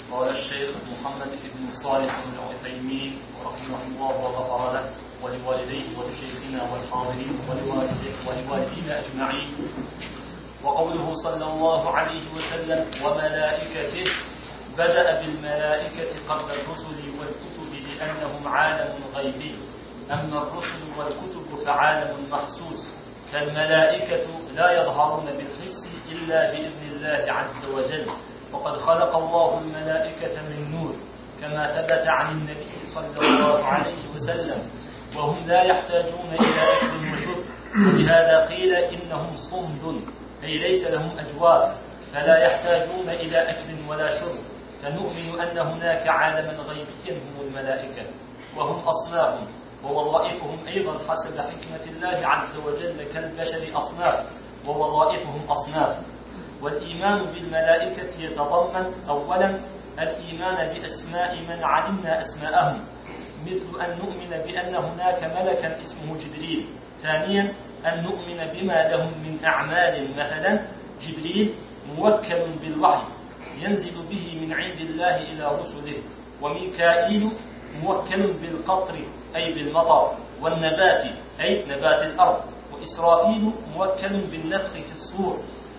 قال الشيخ محمد بن صالح بن عثيمين رحمه الله وغفر له ولوالديه ولشيخنا والحاضرين ولوالدينا أجمعين. وقوله صلى الله عليه وسلم وملائكته بدأ بالملائكة قبل الرسل والكتب لأنهم عالم غيبي، أما الرسل والكتب فعالم محسوس، فالملائكة لا يظهرون بالحس إلا بإذن الله عز وجل، وقد خلق الله الملائكة من نور كما ثبت عن النبي صلى الله عليه وسلم، وهم لا يحتاجون إلى أكل وشرب، ولهذا قيل إنهم صمد أي ليس لهم أجواف، فلا يحتاجون إلى أكل ولا شرب، فنؤمن أن هناك عالما غيبيا هم الملائكة، وهم أصناف ووظائفهم أيضا حسب حكمة الله عز وجل كالبشر أصناف ووظائفهم أصناف. والإيمان بالملائكة يتضمن أولا الإيمان بأسماء من علمنا أسماءهم، مثل أن نؤمن بأن هناك ملكا اسمه جبريل. ثانيا أن نؤمن بما لهم من أعمال، مثلا جبريل موكل بالوحي ينزل به من عند الله إلى رسله، وميكائيل موكل بالقطر أي بالمطر والنبات أي نبات الأرض، وإسرافيل موكل بالنفخ في الصور.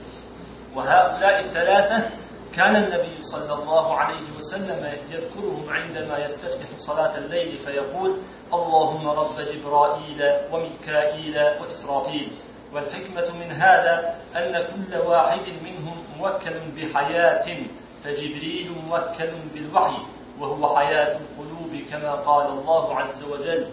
وهؤلاء الثلاثة كان النبي صلى الله عليه وسلم يذكرهم عندما يستفتح صلاة الليل فيقول اللهم رب جبرائيل وميكائيل وإسرافيل. والحكمة من هذا أن كل واحد منهم موكل بحياة، فجبريل موكل بالوحي وهو حياة القلوب كما قال الله عز وجل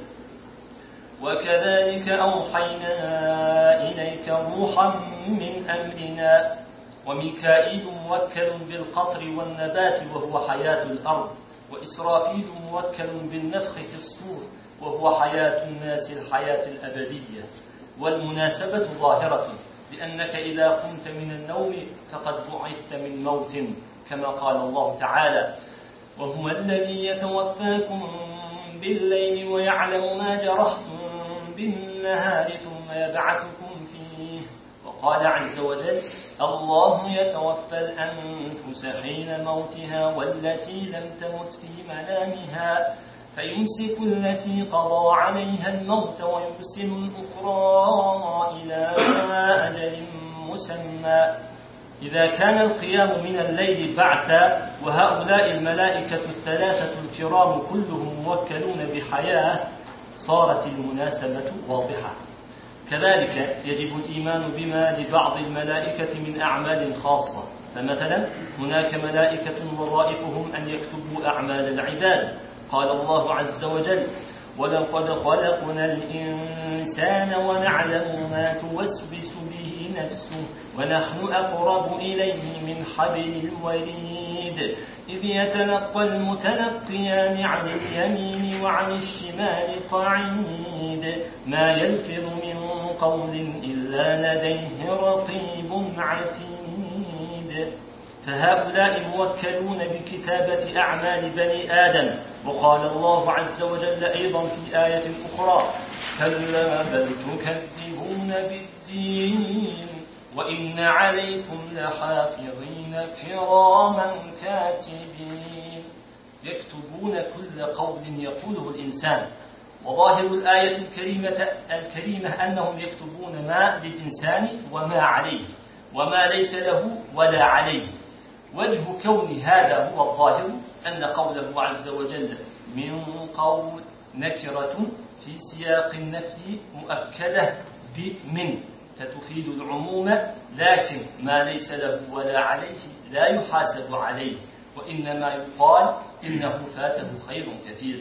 وكذلك أوحينا إليك روحا من أمرنا. وميكائيل موكل بالقطر والنبات وهو حياة الأرض، وإسرافيل موكل بالنفخ في الصور وهو حياة الناس الحياة الأبدية. والمناسبة ظاهرة، لأنك إذا قمت من النوم فقد بعثت من موت كما قال الله تعالى وهو الذي يتوفاكم بالليل ويعلم ما جرحتم بالنهار ثم يبعثكم فيه. وقال عز وجل الله يتوفى الأنفس حين موتها والتي لم تمت في منامها فيمسك التي قضى عليها الموت ويرسل الأخرى إلى أجل مسمى. إذا كان القيام من الليل بعثا، وهؤلاء الملائكة الثلاثة الكرام كلهم موكلون بحياة، صارت المناسبة واضحة. كذلك يجب الإيمان بما لبعض الملائكة من أعمال خاصة، فمثلا هناك ملائكة وظائفهم أن يكتبوا أعمال العباد. قال الله عز وجل ولقد خلقنا الإنسان ونعلم ما توسوس به نفسه ونحن أقرب إليه من حبل الوريد إذ يتلقى المتلقيان عن اليمين وعن الشمال قعيد ما يلفظ من قول إلا لديه رقيب عتيد. فهؤلاء موكلون بكتابة أعمال بني آدم. وقال الله عز وجل أيضا في آية أخرى كلا بل تكذبون بالدين وإن عليكم لحافظين كراما كاتبين يكتبون كل قول يقوله الإنسان. وظاهر الآية الكريمة أنهم يكتبون ما للإنسان وما عليه وما ليس له ولا عليه. وجه كون هذا هو الظاهر أن قوله عز وجل من قول نكرة في سياق النفي مؤكدة بمن فتفيد العموم، لكن ما ليس له ولا عليه لا يحاسب عليه، وإنما يقال إنه فاته خير كثير.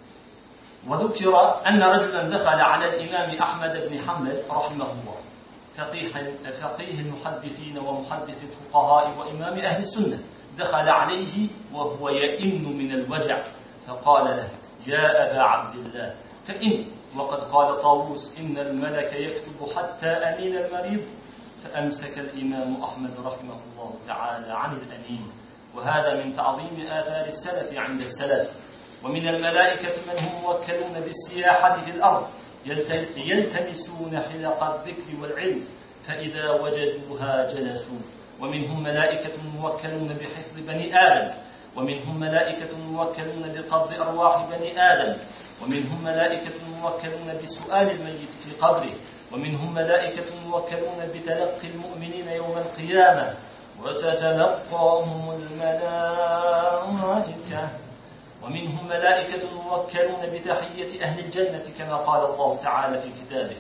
وذكر أن رجلا دخل على الإمام أحمد بن حنبل رحمه الله فقيه المحدثين ومحدث الفقهاء وإمام أهل السنة، دخل عليه وهو يئن من الوجع فقال له يا أبا عبد الله فإن وقد قال طاووس إن الملك يكتب حتى أنين المريض. فأمسك الإمام أحمد رحمه الله تعالى عن الأنين، وهذا من تعظيم آثار السلف عند السلف. ومن الملائكة من هم موكلون بالسياحة في الأرض يلتمسون حلق الذكر والعلم فإذا وجدوها جلسوا. ومنهم ملائكة موكلون بحفظ بني آدم ومنهم ملائكة موكلون بقبض أرواح بني آدم، ومنهم ملائكة موكلون بسؤال الميت في قبره، ومنهم ملائكة موكلون بتلقي المؤمنين يوم القيامة وتتلقاهم الملائكة، ومنهم ملائكة موكلون بتحية أهل الجنة كما قال الله تعالى في كتابه: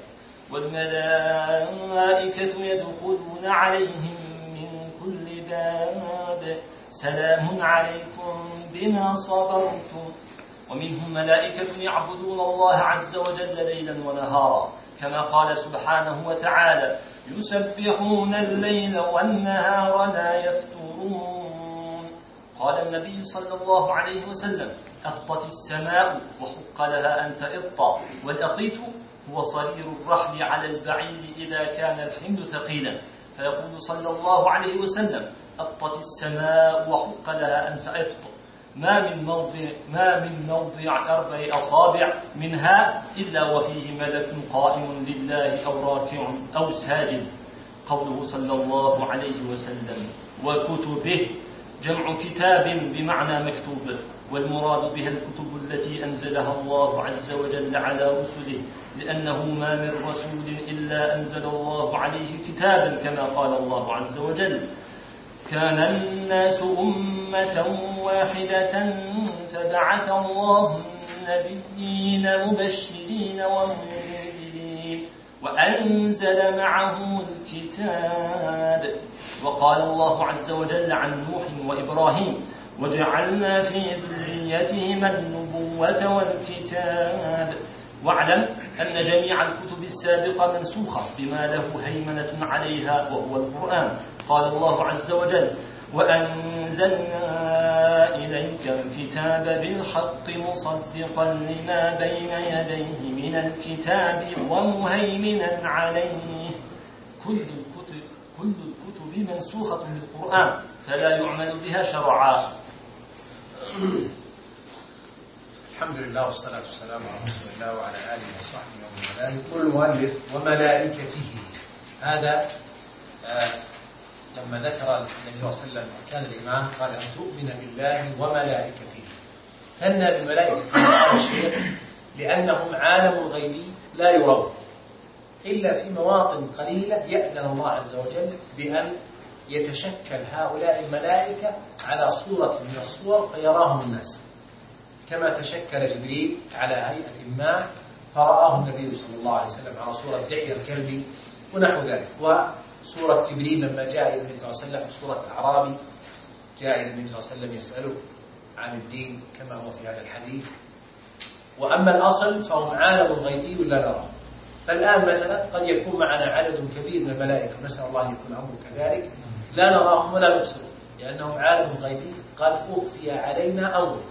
والملائكة يدخلون عليهم من كل باب سلام عليكم بما صبرتم. ومنهم ملائكة يعبدون الله عز وجل ليلا ونهارا كما قال سبحانه وتعالى: يسبحون الليل والنهار لا يفترون. قال النبي صلى الله عليه وسلم: أطت السماء وحق لها أن تئط، والأقيت هو صرير الرحل على البعير إذا كان الحمل ثقيلا. فيقول صلى الله عليه وسلم: أطت السماء وحق لها أن تئط، ما من موضع 4 أصابع منها إلا وفيه ملك قائم لله أو راكع أو ساجد. قوله صلى الله عليه وسلم: وكتبه، جمع كتاب بمعنى مكتوب، والمراد بها الكتب التي أنزلها الله عز وجل على رسله، لأنه ما من رسول إلا أنزل الله عليه كتابا كما قال الله عز وجل: كان الناس أمة واحدة فبعث الله النبيين مبشرين ومنذرين وأنزل معهم الكتاب. وقال الله عز وجل عن نوح وإبراهيم: وجعلنا في ذريتهما النبوة والكتاب. واعلم أن جميع الكتب السابقة منسوخة بما له هيمنة عليها وهو القرآن. قال الله عز وجل: وأنزلنا إليك الكتاب بالحق مصدقا لما بين يديه من الكتاب ومهيمنا عليه. كل الكتب منسوخة بالقرآن فلا يعمل بها شرعا. الحمد لله والصلاة والسلام على رسول الله وعلى آله وصحبه ومن والاه. يقول المؤلف: وملائكته. هذا لما ذكر النبي صلى الله عليه وسلم أركان الإيمان قال: أن تؤمن بالله وملائكته. ثنى بالملائكة الشيء لأنهم عالم غيبي لا يرون إلا في مواطن قليلة يأذن الله عز وجل بأن يتشكل هؤلاء الملائكة على صورة من الصور فيراهم الناس، كما تشكل جبريل على هيئة ما فرآه النبي صلى الله عليه وسلم على صورة دحية الكلب ونحو ذلك. وصورة جبريل لما جاء إلى النبي صلى الله عليه وسلم صورة أعرابي جاء إلى النبي صلى الله عليه وسلم يسأله عن الدين كما هو في هذا الحديث. وأما الأصل فهم عالم غيبي لا نراه. فالآن مثلا قد يكون معنا عدد كبير من الملائكة، نسأل الله أن يكون أمره كذلك، لا نراهم ولا نبصرهم لأنهم عالم غيبي قد أخفي علينا أمره.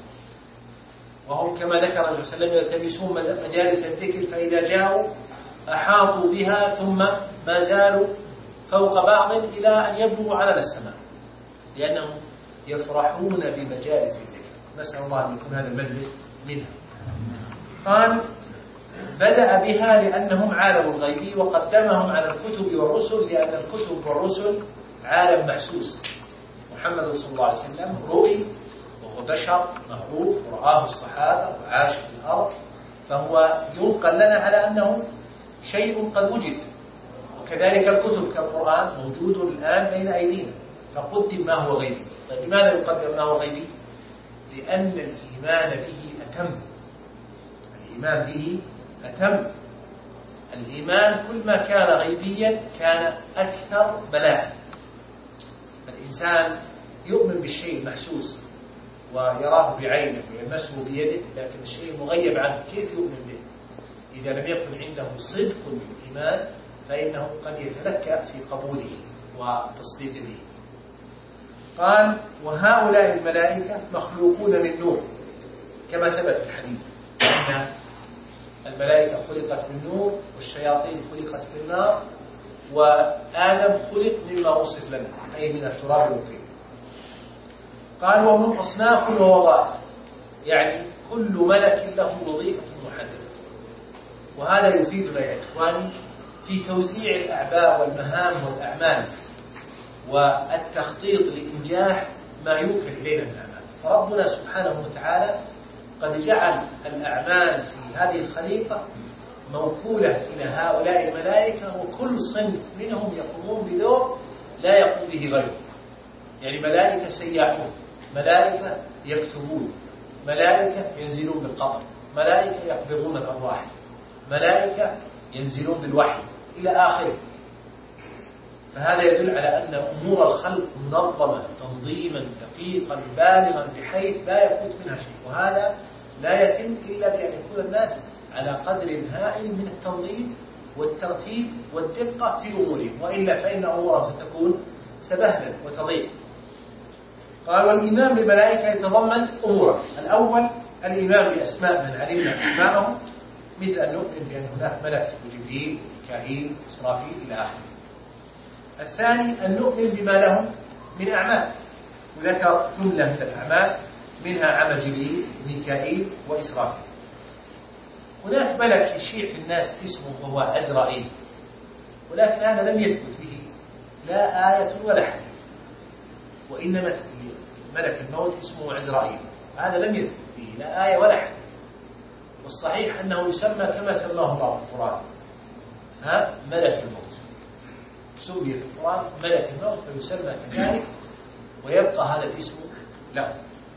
وهم كما ذكر النبي صلى الله عليه وسلم يلتمسون مجالس الذكر فإذا جاءوا أحاطوا بها ثم ما زالوا فوق بعض إلى أن يبلغوا على السماء، لأنهم يفرحون بمجالس الذكر. نسأل الله أن يكون هذا المجلس منها. قال: بدأ بها لأنهم عالم غيبي، وقدمهم على الكتب والرسل لأن الكتب والرسل عالم محسوس. محمد صلى الله عليه وسلم رؤي وهو بشر معروف ورآه الصحابة وعاش في الأرض، فهو ينقل لنا على أنه شيء قد وجد. وكذلك الكتب كالقرآن موجود الآن بين أيدينا فقدم ما هو غيبي. طيب لماذا يقدم ما هو غيبي؟ لأن الإيمان به أتم. الإيمان به أتم. الإيمان كل ما كان غيبيا كان أكثر بلاء. الإنسان يؤمن بالشيء المحسوس ويراه بعينه ويلمسه بيده، لكن الشيء المغيب عنه كيف يؤمن به؟ إذا لم يكن عنده صدق بالإيمان فإنه قد يتلكأ في قبوله وتصديق به. قال: وهؤلاء الملائكة مخلوقون من نور كما ثبت في الحديث أن الملائكة خلقت من نور والشياطين خلقت في النار، وآدم خلق مما وصف لنا أي من التراب والطين. قال: وهم أصناف ووظائف، يعني كل ملك له وظيفة محددة. وهذا يفيدنا يا إخواني في توزيع الأعباء والمهام والأعمال والتخطيط لإنجاح ما يوكل إلينا من الأعمال. فربنا سبحانه وتعالى قد جعل الأعمال في هذه الخليقة موكولة إلى هؤلاء الملائكة، وكل صنف منهم يقومون بدور لا يقوم به غيره. يعني ملائكة سياحون، ملائكة يكتبون، ملائكة ينزلون بالقطر، ملائكة يقبضون الأرواح، ملائكة ينزلون بالوحي إلى آخره. فهذا يدل على أن أمور الخلق منظمة تنظيما دقيقا بالغا بحيث لا يفوت منها شيء، وهذا لا يتم إلا بأن يكون الناس على قدر هائل من التنظيم والترتيب والدقة في أمورهم، وإلا فإن أمورهم ستكون سبهلا وتضيع. قال: والإيمان بالملائكة يتضمن أمورا. الأول الإيمان بأسماء من علمنا أسماءهم، مثل أن نؤمن بأن هناك ملك وجبريل ميكائيل إسرافيل إلى آخره. الثاني أن نؤمن بما لهم من أعمال، وذكر جملة من الأعمال منها عمل جبريل ميكائيل وإسرافيل. هناك ملك يشيع في الناس اسمه وهو عزرائيل، ولكن هذا لم يثبت به لا آية ولا حديث، وإنما ملك الموت اسمه عزرائيل، هذا لم يثبت به لا آية ولا حديث. والصحيح أنه يسمى كما سماه الله في القرآن، ملك الموت، سمي في القرآن ملك الموت فيسمى كذلك، ويبقى هذا الاسم له.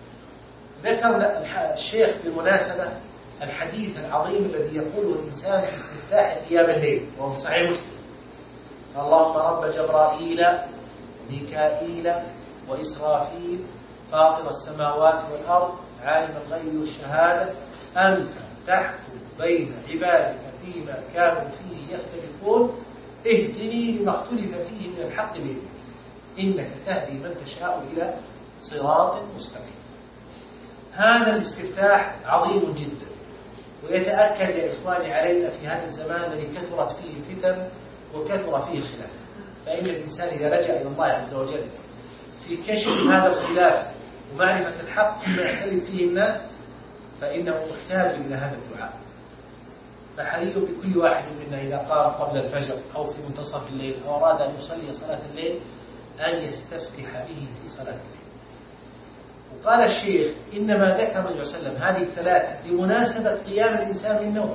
ذكر الشيخ بالمناسبة الحديث العظيم الذي يقوله الإنسان في استفتاح قيام الليل، وهو صحيح مسلم: اللهم رب جبرائيل وميكائيل وإسرافيل فاطر السماوات والأرض عالم الغيب والشهادة أنت تحكم بين عبادك فيما كانوا فيه يختلفون اهدني لما اختلف فيه من الحق بإذنك إنك تهدي من تشاء إلى صراط مستقيم. هذا الاستفتاح عظيم جدا، ويتأكد يا إخواني علينا في هذا الزمان الذي كثرت فيه الفتن وكثر فيه الخلاف، فإن الإنسان إذا لجأ إلى الله عز وجل في كشف هذا الخلاف ومعرفة الحق فيما يختلف فيه الناس فإنه محتاج إلى هذا الدعاء. فحري بكل واحد منا إذا قام قبل الفجر أو في منتصف الليل أو أراد أن يصلي صلاة الليل أن يستفتح به في صلاة الليل. وقال الشيخ: إنما ذكر النبي صلى الله عليه وسلم هذه الثلاثة لمناسبة قيام الإنسان من النوم،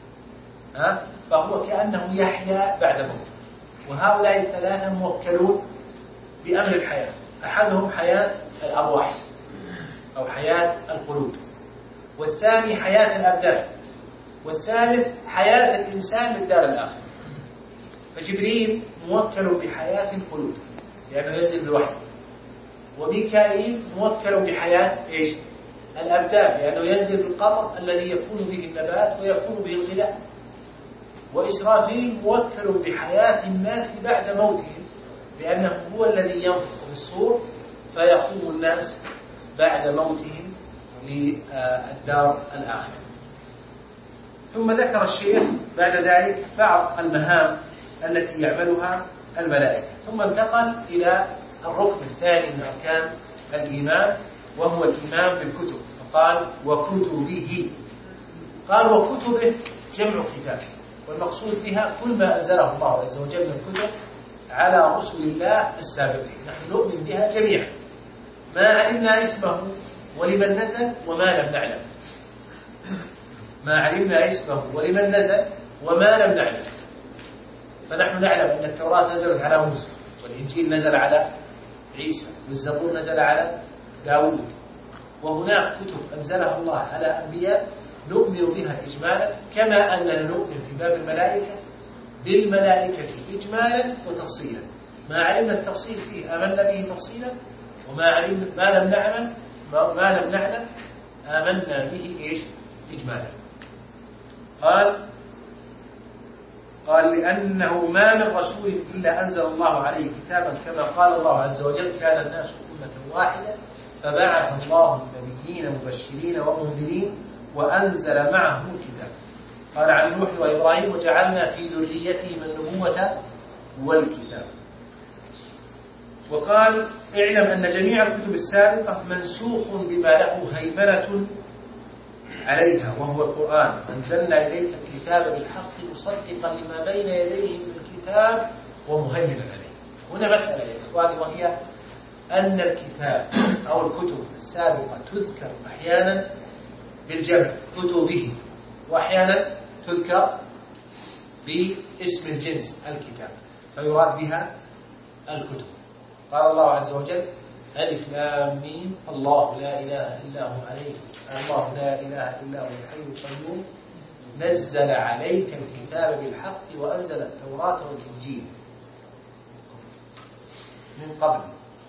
فهو كأنه يحيا بعد موته. وهؤلاء الثلاثة موكلون بأمر الحياة، أحدهم حياة الأرواح أو حياة القلوب، والثاني حياة الأبدان، والثالث حياة الإنسان للدار الآخرة. فجبريل موكل بحياة القلوب لأنه ينزل بالوحي، وميكائيل موكل بحياة الأبدان لأنه ينزل بالقطر الذي يكون به النبات ويكون به الغذاء، وإسرافيل موكل بحياة الناس بعد موتهم لأنه هو الذي ينفخ في الصور فيقوم الناس بعد موتهم للدار الآخرة. ثم ذكر الشيخ بعد ذلك بعض المهام التي يعملها الملائكة، ثم انتقل إلى الركن الثاني من أركان الإيمان وهو الإيمان بالكتب، فقال: وكتبه. قال: وكتبه جمع كتاب، والمقصود بها كل ما أنزله الله عز وجل من كتب على رسل الله السابقين، نحن نؤمن بها جميعا، ما علمنا اسمه ولمن نزل وما لم نعلم، ما علمنا اسمه ولمن نزل وما لم نعلم. فنحن نعلم أن التوراة نزلت على موسى، والإنجيل نزل على عيسى، والزبور نزل على داود، وهناك كتب أنزلها الله على أنبياء نؤمن بها إجمالا، كما أننا نؤمن في باب الملائكة بالملائكة إجمالا وتفصيلا، ما علمنا التفصيل فيه آمنا به تفصيلا، وما علمنا ما لم نعلم آمنا به إجمالا. قال: لأنه ما من رسول إلا أنزل الله عليه كتابا، كما قال الله عز وجل: كان الناس أمة واحدة فبعث الله النبيين مبشرين ومنذرين وأنزل معهم الكتاب. قال عن نوح وإبراهيم: وجعلنا في ذريتهم النبوة والكتاب. وقال: اعلم أن جميع الكتب السابقة منسوخ بما له هيمنة عليها وهو القرآن، أنزلنا إليك الكتاب بالحق مصدقا لما بين يديه من الكتاب ومهيمنا عليه. هنا مسألة يا إخواني، وهي أن الكتاب أو الكتب السابقة تذكر أحيانا بالجمع كتبه، وأحيانا تذكر باسم الجنس الكتاب فيراد بها الكتب. قال الله عز وجل: ألف لام ميم الله لا إله إلا هو عليه الله لا إله إلا هو الحي القيوم نزل عليك الكتاب بالحق وأنزل التوراة والإنجيل من قبل.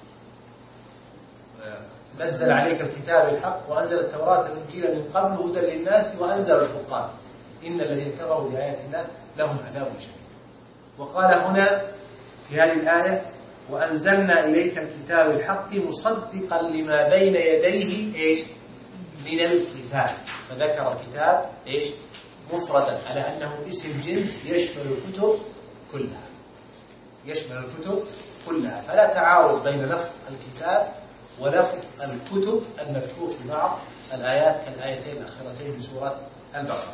نزل عليك الكتاب بالحق وأنزل التوراة والإنجيل من قبل هدى للناس وأنزل الفرقان إن الذين كفروا بآيات الله لهم عذاب شديد. وقال هنا في هذه الآية: وأنزلنا إليك الكتاب الحق مصدقا لما بين يديه إيش؟ من الكتاب. فذكر الكتاب إيش؟ مفردا على أنه اسم جنس يشمل الكتب كلها، يشمل الكتب كلها، فلا تعارض بين لفظ الكتاب ولفظ الكتب المذكور في بعض الآيات كالآيتين الأخيرتين من سورة البقرة.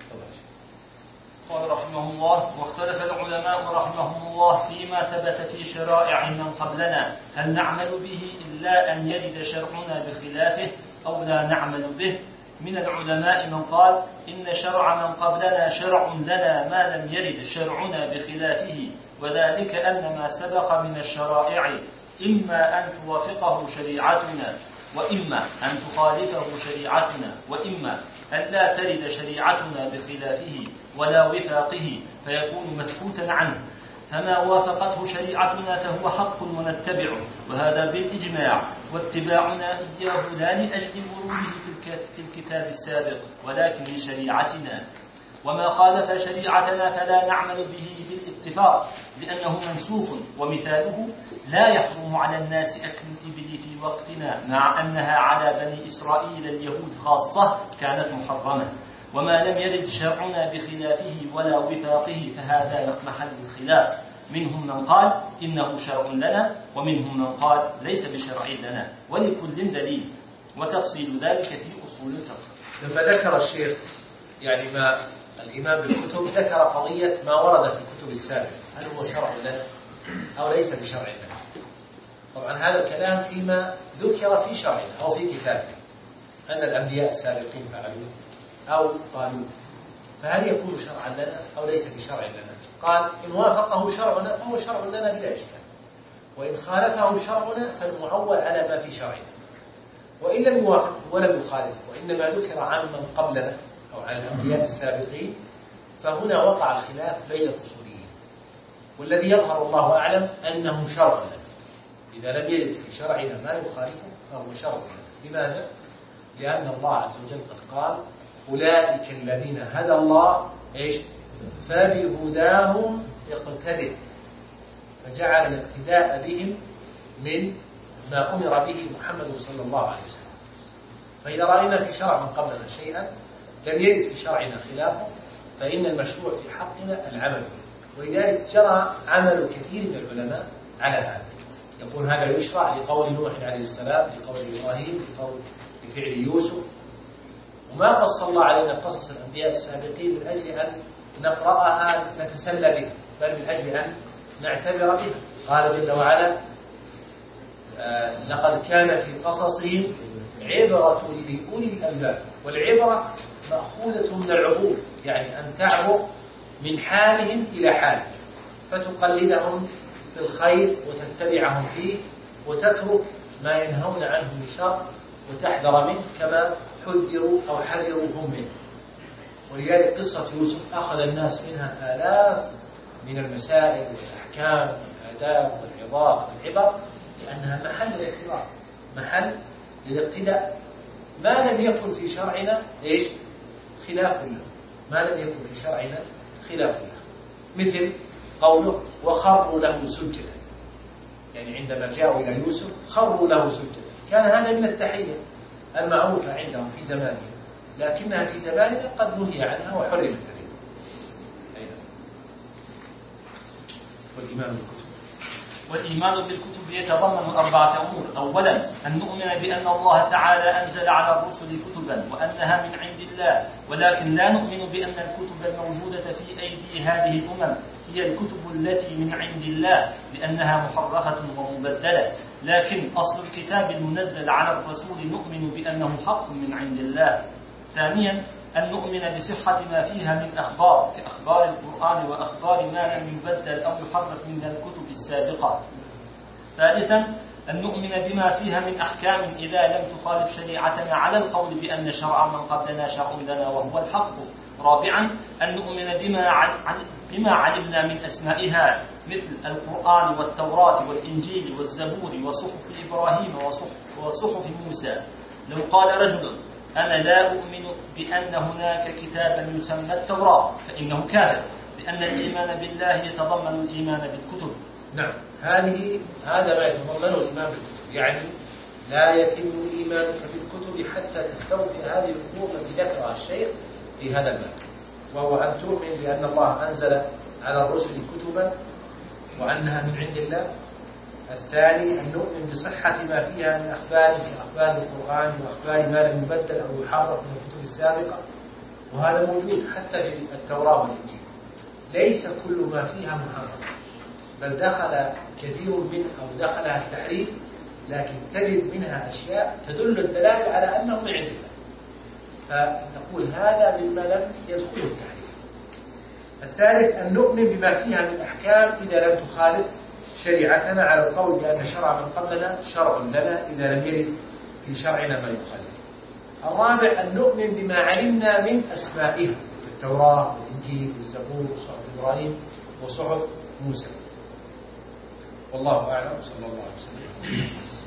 قال رحمه الله: واختلف العلماء رحمهم الله فيما ثبت في شرائع من قبلنا هل نعمل به إلا أن يرد شرعنا بخلافه أو لا نعمل به. من العلماء من قال إن شرع من قبلنا شرع لنا ما لم يرد شرعنا بخلافه، وذلك أن ما سبق من الشرائع إما أن توافقه شريعتنا وإما أن تخالفه شريعتنا وإما أن لا ترد شريعتنا بخلافه ولا وفاقه فيكون مسكوتا عنه، فما وافقته شريعتنا فهو حق ونتبعه، وهذا بالإجماع، واتباعنا إياه لا لأجل وروده في الكتاب السابق ولكن لشريعتنا، وما خالف شريعتنا فلا نعمل به بالاتفاق لأنه منسوخ. ومثاله: لا يحرم على الناس أكل الإبل في وقتنا مع أنها على بني إسرائيل اليهود خاصة كانت محرمة، وما لم يرد شرعنا بخلافه ولا وفاقه فهذا محل الخلاف، منهم من قال إنه شرع لنا ومنهم من قال ليس بشرع لنا، ولكل دليل، وتفصيل ذلك في أصول الفقه. لما ذكر الشيخ يعني ما الإمام بالكتب ذكر قضية ما ورد في الكتب السابقة هل هو شرع لنا أو ليس بشرع لنا. طبعا هذا الكلام فيما ذكر في شرعنا أو في كتابنا أن الأنبياء السابقين فعلوه أو قالوه، فهل يكون شرعا لنا أو ليس بشرع لنا؟ قال: إن وافقه شرعنا فهو شرع لنا بلا إشكال، وإن خالفه شرعنا فالمعول على ما في شرعنا، وإن لم يوافقه ولم يخالفه وإنما ذكر عن من قبلنا أو عن الأنبياء السابقين فهنا وقع الخلاف بين الأصوليين، والذي يظهر الله أعلم أنه شرع لنا إذا لم يرد في شرعنا ما يخالفه فهو شرع لنا. لماذا؟ لأن الله عز وجل قد قال: أولئك الذين هدى الله إيش؟ فبهداهم اقتدئ، فجعل الاقتداء بهم من ما أمر به محمد صلى الله عليه وسلم. فإذا رأينا في شرع من قبلنا شيئا لم يرد في شرعنا خلافه فإن المشروع في حقنا العمل به، ولذلك جرى عمل كثير من العلماء على هذا. يقول هذا يشرع لقول نوح عليه السلام، لقول إبراهيم، لفعل يوسف، وما قص الله علينا قصص الأنبياء السابقين من أجل أن نقرأها نتسلى بها، بل من أجل أن نعتبر بها. قال جل وعلا: لقد كان في قصصهم عبرة لأولي الألباب. والعبرة مأخوذة من العبور، يعني أن تعبر من حالهم إلى حالهم فتقلدهم في الخير وتتبعهم فيه وتترك ما ينهون عنه من شر وتحذر منه كما حذروا أو حذروا هم منه. ولذلك قصة يوسف أخذ الناس منها آلاف من المسائل والأحكام والآداب والعظات والعبر، لأنها محل الاعتبار، محل للاقتداء. ما لم يكن في شرعنا إيش؟ خلاف له، ما لم يكن في شرعنا خلاف له، مثل قوله: وخروا له سجدا، يعني عندما جاءوا إلى يوسف خروا له سجدا. كان هذا من التحية المعروفة عندهم في زمانهم، لكنها في زماننا قد نهي عنها وحرمت عليهم. والإمام الكتب والإيمان بالكتب يتضمن 4 أمور. أولا أن نؤمن بأن الله تعالى أنزل على الرسل كتبا وأنها من عند الله، ولكن لا نؤمن بأن الكتب الموجودة في أيدي هذه الأمم هي الكتب التي من عند الله، لأنها محرفة ومبدلة، لكن أصل الكتاب المنزل على الرسول نؤمن بأنه حق من عند الله. ثانيا أن نؤمن بصحة ما فيها من أخبار كأخبار القرآن وأخبار ما لم يبدل أو يحرف من الكتب السابقة. ثالثا أن نؤمن بما فيها من أحكام إذا لم تخالف شريعتنا على القول بأن شرع من قبلنا شرع لنا وهو الحق. رابعا أن نؤمن بما علمنا من أسمائها مثل القرآن والتوراة والإنجيل والزبور وصحف إبراهيم وصحف موسى. لو قال رجل أنا لا أؤمن بأن هناك كتابا يسمى التوراة فإنه كافر، لأن الإيمان بالله يتضمن الإيمان بالكتب. نعم، هذا ما يتضمنه الإيمان بالكتب، يعني لا يتم إيمانك بالكتب حتى تستوفي هذه الأمور التي ذكرها الشيخ في هذا الباب، وهو أن تؤمن بأن الله أنزل على الرسل كتبا وأنها من عند الله. الثاني أن نؤمن بصحة ما فيها من أخبار كأخبار القرآن وأخبار ما لم يبدل أو يحرف من الكتب السابقة، وهذا موجود حتى في التوراة والإنجيل. ليس كل ما فيها محرف، بل دخل كثير منه أو دخلها التحريف، لكن تجد منها أشياء تدل الدلالة على أنه من عند الله، فنقول هذا مما لم يدخله التحريف. الثالث أن نؤمن بما فيها من أحكام إذا لم تخالف شريعتنا على القول بأن شرع من قبلنا شرع لنا إذا لم يرد في شرعنا ما يخالف. الرابع أن نؤمن بما علمنا من أسمائها في التوراة والإنجيل والزبور وصحف إبراهيم وصحف موسى. والله أعلم، صلى الله عليه وسلم.